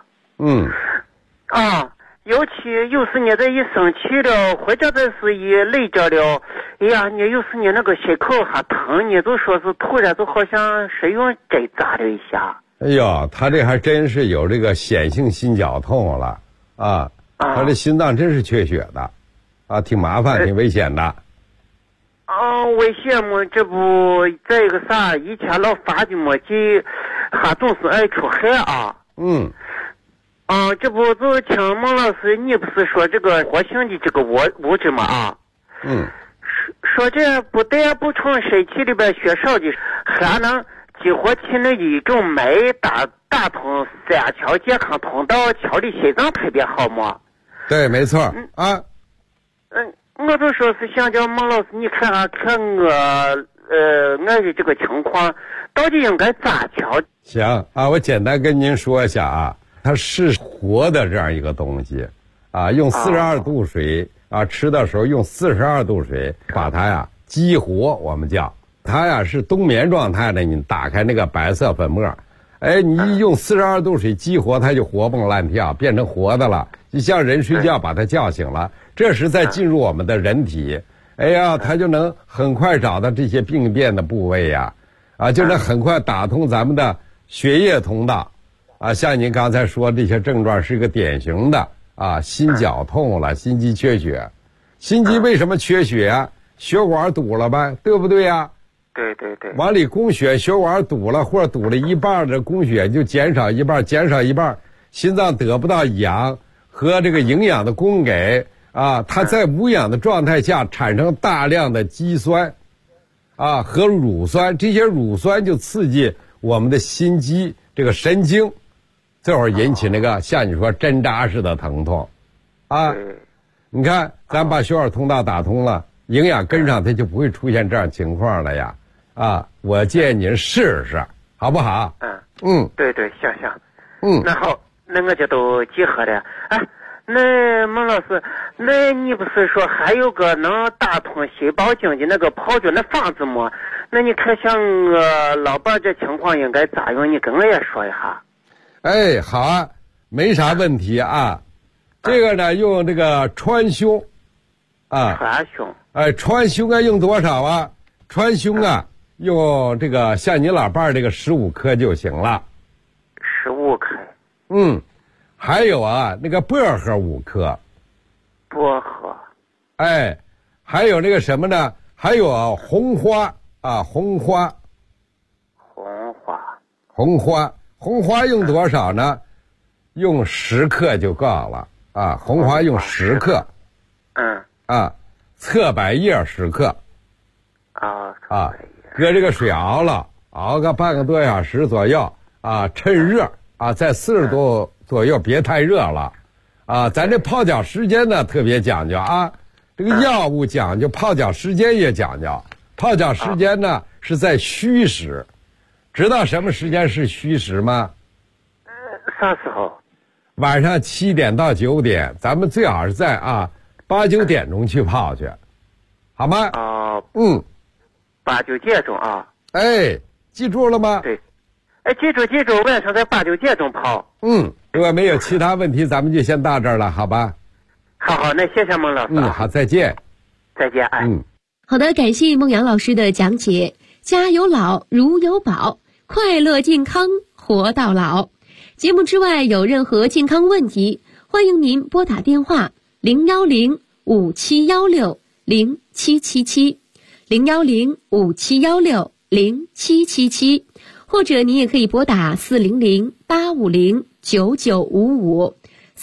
尤其有时你这一生气了，或者这是一累着了，哎呀，你有时你那个心口还疼，你就说是突然就好像是用针扎了一下。 哎呦，他这还真是有这个显性心绞痛了他这心脏真是缺血的挺麻烦挺危险的。 危险嘛，这不这个啥，以前老发的么急，还总是爱出汗这不就请孟老师，你不是说这个活性的这个物质吗？啊，说这不但补充身体里边缺少的，还能激活体内的一种酶，打通三条健康通道，调理心脏特别好嘛。 对，没错。 我就说是想叫孟老师，你看我的这个情况到底应该咋调？ 行啊，我简单跟您说一下啊，它是活的这样一个东西啊，用42度水吃的时候用42度水把它呀激活，我们叫它呀是冬眠状态的，你打开那个白色粉末，你一用42度水激活，它就活蹦乱跳，变成活的了，就像人睡觉把它叫醒了，这时再进入我们的人体，它就能很快找到这些病变的部位呀，就能很快打通咱们的血液通道，像您刚才说这些症状是一个典型的心绞痛了，心肌缺血，心肌为什么缺血啊？血管堵了呗，对不对呀？ 对， 往里供血，血管堵了或者堵了一半的供血就减少一半，心脏得不到氧和这个营养的供给它在无氧的状态下产生大量的肌酸和乳酸，这些乳酸就刺激我们的心肌这个神经，这会儿引起那个像你说针扎似的疼痛你看咱把血管通道打通了，营养跟上，它就不会出现这样情况了呀我建议您试试好不好？ 对，行那好，那我就都集合了。那孟老师，那你不是说还有个能打通心包经的那个泡脚那方子吗？那你看像我老伴这情况应该咋用？你跟我也说一下。 好啊，没啥问题这个呢用这个川芎川芎川芎用多少啊？川芎用这个像你老伴这个15克就行了。 15克。 还有那个薄荷5克。 薄荷。 还有那个什么呢？还有红花红花用多少呢？用10克就够了红花用10克。侧柏叶10克。搁这个水熬个半个多小时左右趁热在40度左右，别太热了咱这泡脚时间呢特别讲究这个药物讲究，泡脚时间也讲究。泡脚时间呢是在虚时，知道什么时间是虚时吗？ 啥时候？ 晚上7点到9点，咱们最好是在8、9点钟去泡去，好吗 ？8、9点钟记住了吗？ 对，记住，晚上在8、9点钟泡。 如果没有其他问题，咱们就先到这儿了，好吧？ 好，那谢谢孟老师。 好，再见。 再见。 好的，感谢孟阳老师的讲解。家有老，如有宝，快乐健康活到老。节目之外有任何健康问题，欢迎您拨打电话010-5716-0777 010-5716-0777，或者您也可以拨打400-850-9955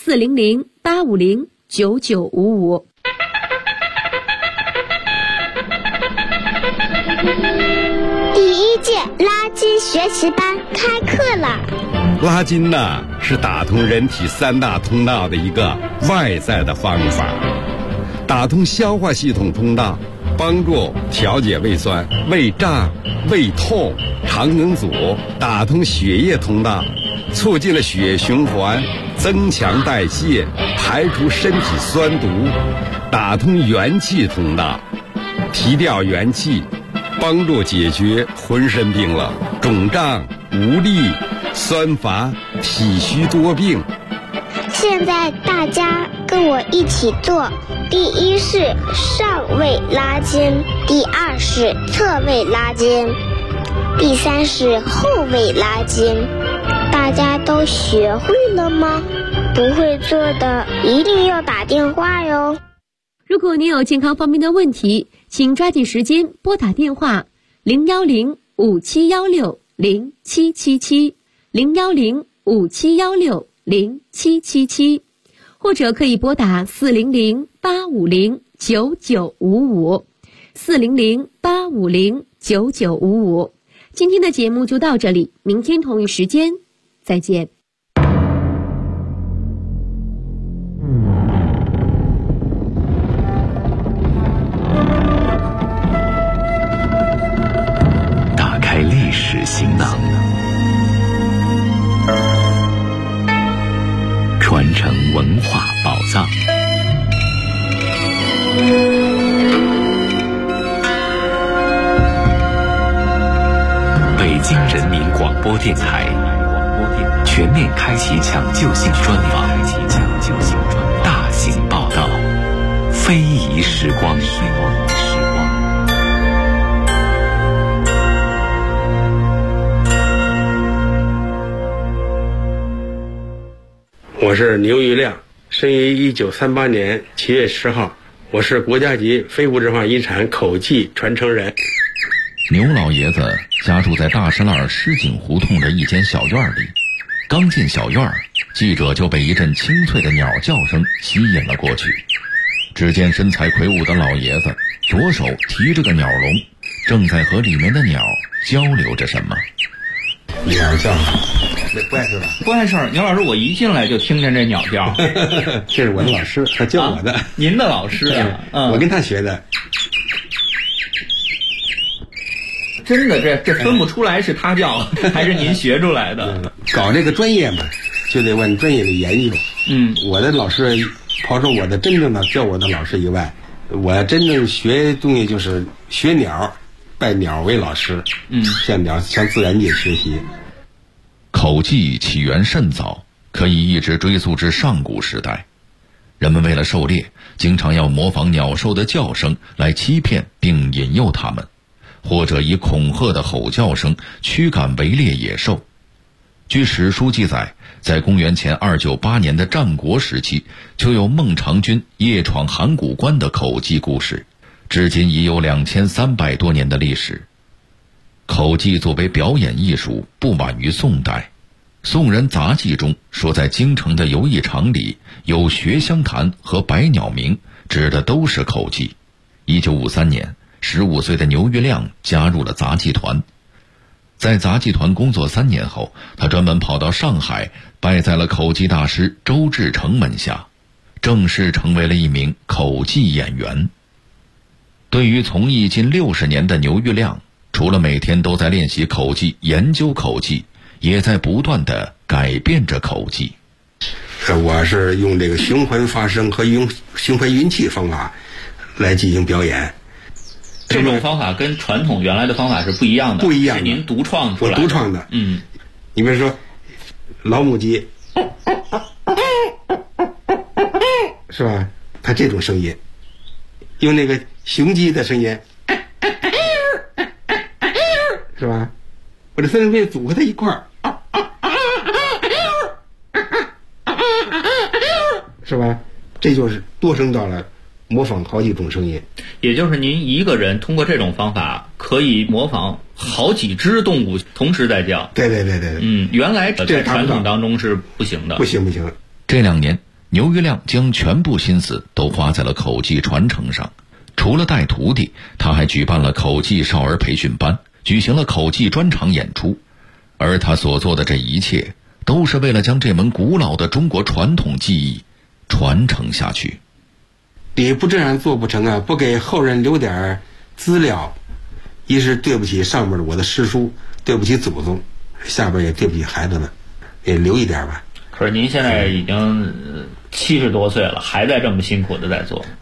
400-850-9955。 第1届拉筋学习班开课了。 拉筋呢是打通人体3大通道的一个外在的方法，打通消化系统通道，帮助调节胃酸、胃胀、胃痛、肠梗阻；打通血液通道，促进了血液循环，增强代谢，排除身体酸毒；打通元气通道，提调元气，帮助解决浑身病了、肿胀、无力、酸乏、体虚多病。 现在大家跟我一起做。第1是上位拉筋，第2是侧位拉筋，第3是后位拉筋。大家都学会了吗？不会做的一定要打电话哟。 如果您有健康方面的问题，请抓紧时间拨打电话010-5716-0777 010-5716-0777。 0777，或者可以拨打400-850-9955，400-850-9955。今天的节目就到这里，明天同一时间再见。 打开历史行囊，传承文化宝藏。北京人民广播电台全面开启抢救性专访，大型报道，非遗时光。 我是牛玉亮，生于1938年7月10号，我是国家级非物质文化遗产口技传承人。 牛老爷子家住在大石栏狮井胡同的一间小院里，刚进小院，记者就被一阵清脆的鸟叫声吸引了过去。只见身材魁梧的老爷子左手提着个鸟笼，正在和里面的鸟交流着什么。 鸟叫，不碍事吧？ 不碍事。牛老师，我一进来就听见这鸟叫。 这是我的老师，他教我的。 您的老师啊？ 我跟他学的。 真的，这分不出来是他教还是您学出来的。 搞这个专业嘛，就得往专业里研究。我的老师，刨出我的真正的教我的老师以外，我真正学东西就是学鸟，拜鸟为老师。向自然界学习。 口技起源甚早，可以一直追溯至上古时代。人们为了狩猎，经常要模仿鸟兽的叫声来欺骗并引诱它们，或者以恐吓的吼叫声驱赶围猎野兽。据史书记载，在公元前298年的战国时期，就有孟尝君夜闯函谷关的口技故事，至今已有2300多年的历史。口技作为表演艺术，不晚于宋代。宋人杂记中说，在京城的游艺场里有学香坛和百鸟鸣，指的都是口技。1953年，15岁的牛玉亮加入了杂技团。在杂技团工作3年后，他专门跑到上海，拜在了口技大师周志成门下，正式成为了一名口技演员。对于从艺近60年的牛玉亮，除了每天都在练习口技、研究口技，也在不断地改变着口技。 我是用这个循环发声和用循环运气方法来进行表演。 这种方法跟传统原来的方法是不一样的， 不一样的， 是您独创出来的。 我独创的。你比如说老母鸡，是吧？它这种声音，用那个雄鸡的声音，是吧？我这三声片组合在一块儿，是吧？这就是多声道了，模仿好几种声音。 也就是您一个人通过这种方法可以模仿好几只动物同时在叫。 对。 原来在传统当中是不行的。 不行。 这2年，牛玉亮将全部心思都花在了口技传承上。除了带徒弟，他还举办了口技少儿培训班，举行了口技专场演出。而他所做的这一切，都是为了将这门古老的中国传统技艺传承下去。 你不这样做不成啊，不给后人留点资料，一是对不起上面的我的师叔，对不起祖宗，下边也对不起孩子们，也留一点吧。 可是您现在已经70多岁了，还在这么辛苦的在做。